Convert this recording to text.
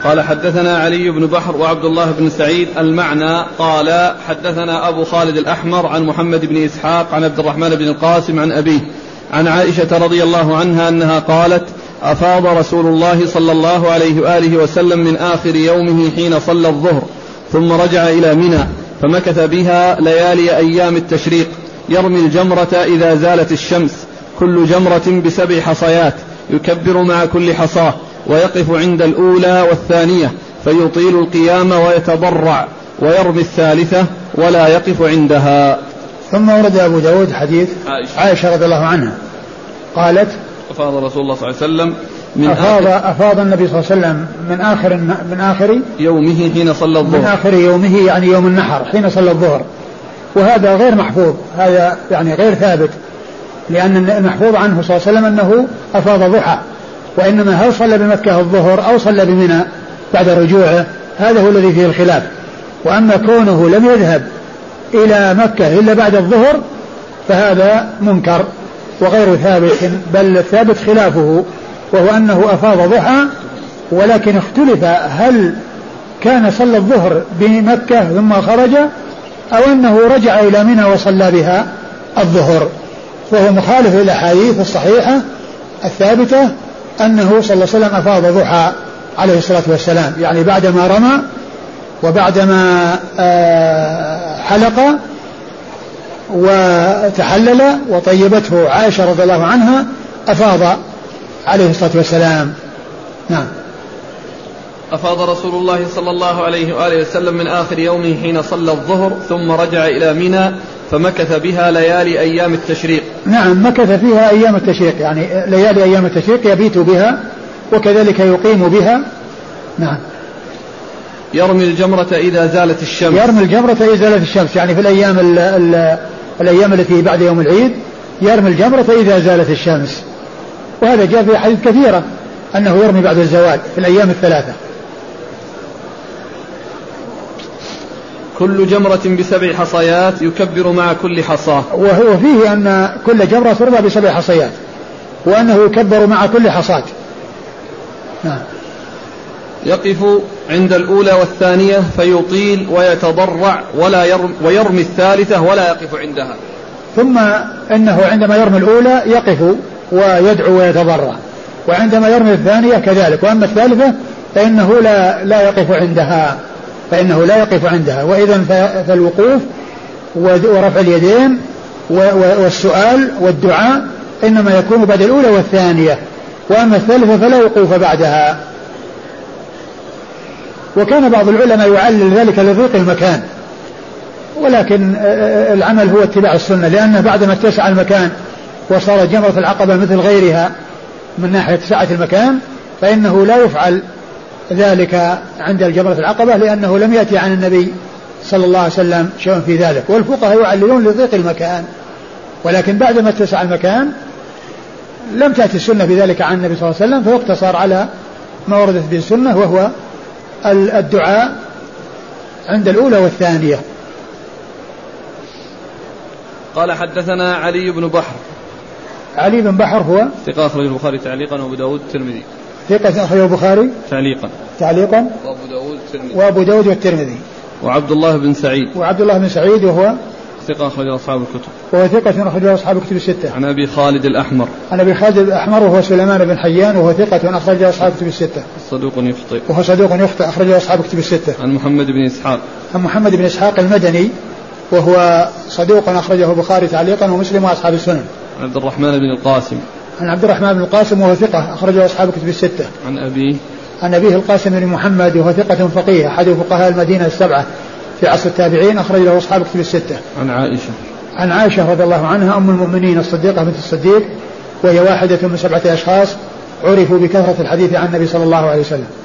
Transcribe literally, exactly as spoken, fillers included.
قال حدثنا علي بن بحر وعبد الله بن سعيد المعنى. قال حدثنا أبو خالد الأحمر عن محمد بن إسحاق عن عبد الرحمن بن القاسم عن أبيه عن عائشة رضي الله عنها أنها قالت أفاض رسول الله صلى الله عليه وآله وسلم من آخر يومه حين صلى الظهر ثم رجع إلى منى فمكث بها ليالي أيام التشريق يرمي الجمرة إذا زالت الشمس كل جمرة بسبع حصيات يكبر مع كل حصاه ويقف عند الأولى والثانية فيطيل القيام ويتضرع ويرمي الثالثة ولا يقف عندها. ثم ورد أبو داود حديث عائشة, عائشة رضي الله عنها قالت أفاض رسول الله صلى الله عليه وسلم من أفاض, أفاض النبي صلى الله عليه وسلم من آخر, من آخر يومه حين صلى الظهر من آخر يومه يعني يوم النحر حين صلى الظهر. وهذا غير محفوظ, هذا يعني غير ثابت, لأن المحفوظ عنه صلى الله عليه وسلم أنه أفاض ضحى, وإنما هل صلى بمكة الظهر أو صلى بمنى بعد رجوعه هذا هو الذي فيه الخلاف. وأما كونه لم يذهب إلى مكة إلا بعد الظهر فهذا منكر وغير ثابت, بل ثابت خلافه, وهو أنه أفاض ضحى, ولكن اختلف هل كان صلى الظهر بمكة ثم خرج أو أنه رجع إلى منى وصلى بها الظهر, فهو مخالف للأحاديث الصحيحة الثابتة أنه صلى الله عليه وسلم أفاض ضحى عليه الصلاة والسلام, يعني بعدما رمى وبعدما حلق وتحلل وطيبته عائشة رضي الله عنها أفاض عليه الصلاة والسلام. نعم. أفاض رسول الله صلى الله عليه وآله وسلم من آخر يومه حين صلى الظهر ثم رجع إلى منى فمكث بها ليالي أيام التشريق. نعم, مكث فيها أيام التشريق, يعني ليالي أيام التشريق يبيت بها وكذلك يقيم بها. نعم. يرمي الجمرة إذا زالت الشمس. يرمي الجمرة إذا زالت الشمس, يعني في الأيام ال ال الأيام التي بعد يوم العيد يرمي الجمرة إذا زالت الشمس, وهذا جاء في حديث كثيرة أنه يرمي بعد الزوال في الأيام الثلاثة. كل جمرة بسبع حصيات يكبر مع كل حصاة. وهو فيه أن كل جمرة ترمى بسبع حصيات وأنه يكبر مع كل حصاة. نعم. يقف عند الأولى والثانية فيطيل ويتضرع ولا يرم ويرمي الثالثة ولا يقف عندها. ثم إنه عندما يرمي الأولى يقف ويدعو ويتضرع, وعندما يرمي الثانية كذلك, وأما الثالثة فإنه لا, لا يقف عندها فإنه لا يقف عندها. وإذن فالوقوف ورفع اليدين والسؤال والدعاء إنما يكون بعد الأولى والثانية, وأما الثالثة فلا وقوف بعدها. وكان بعض العلماء يعلل ذلك لضيق المكان, ولكن العمل هو اتباع السنة, لأنه بعدما اتسع المكان وصارت جمرة العقبة مثل غيرها من ناحية سعة المكان فإنه لا يفعل ذلك عند الجمرة العقبة, لأنه لم يأتي عن النبي صلى الله عليه وسلم شيء في ذلك. والفقهاء يعللون لضيق المكان, ولكن بعدما اتسع المكان لم تأتي السنة بذلك عن النبي صلى الله عليه وسلم, فاقتصر على ما وردت به السنة وهو الدعاء عند الأولى والثانية. قال حدثنا علي بن بحر. علي بن بحر هو ثقة أخرجه البخاري تعليقا وأبو داود الترمذي. ثقة أخرجه البخاري تعليقا تعليقا وأبو داود الترمذي وأبو داود والترمذي. وعبد الله بن سعيد. وعبد الله بن سعيد وهو ثقة أخرجه أصحاب الكتب. وهو ثقة أخرجه أصحاب الكتب الستة. عن أبي خالد الأحمر. عن أبي خالد الأحمر وهو سليمان بن حيان وهو ثقة أخرجه أصحاب الكتب الستة. صدوق يخطئ. وهو صدوق يخطئ أخرجه أصحاب الكتب الستة. عن محمد بن إسحاق. عن محمد بن إسحاق المدني وهو صدوق أخرجه البخاري تعليقا ومسلم وأصحاب السنن. عن عبد الرحمن بن القاسم. عن عبد الرحمن بن القاسم وهو ثقة أخرجه أصحاب الكتب الستة. عن أبيه. عن أبيه القاسم بن محمد وهو ثقة فقيه أحد فقهاء المدينة السبعة في عصر التابعين أخرج له أصحاب الكتب الستة. عن عائشة. عن عائشة رضي الله عنها أم المؤمنين الصديقة بنت الصديق, وهي واحدة من سبعة أشخاص عرفوا بكثرة الحديث عن النبي صلى الله عليه وسلم.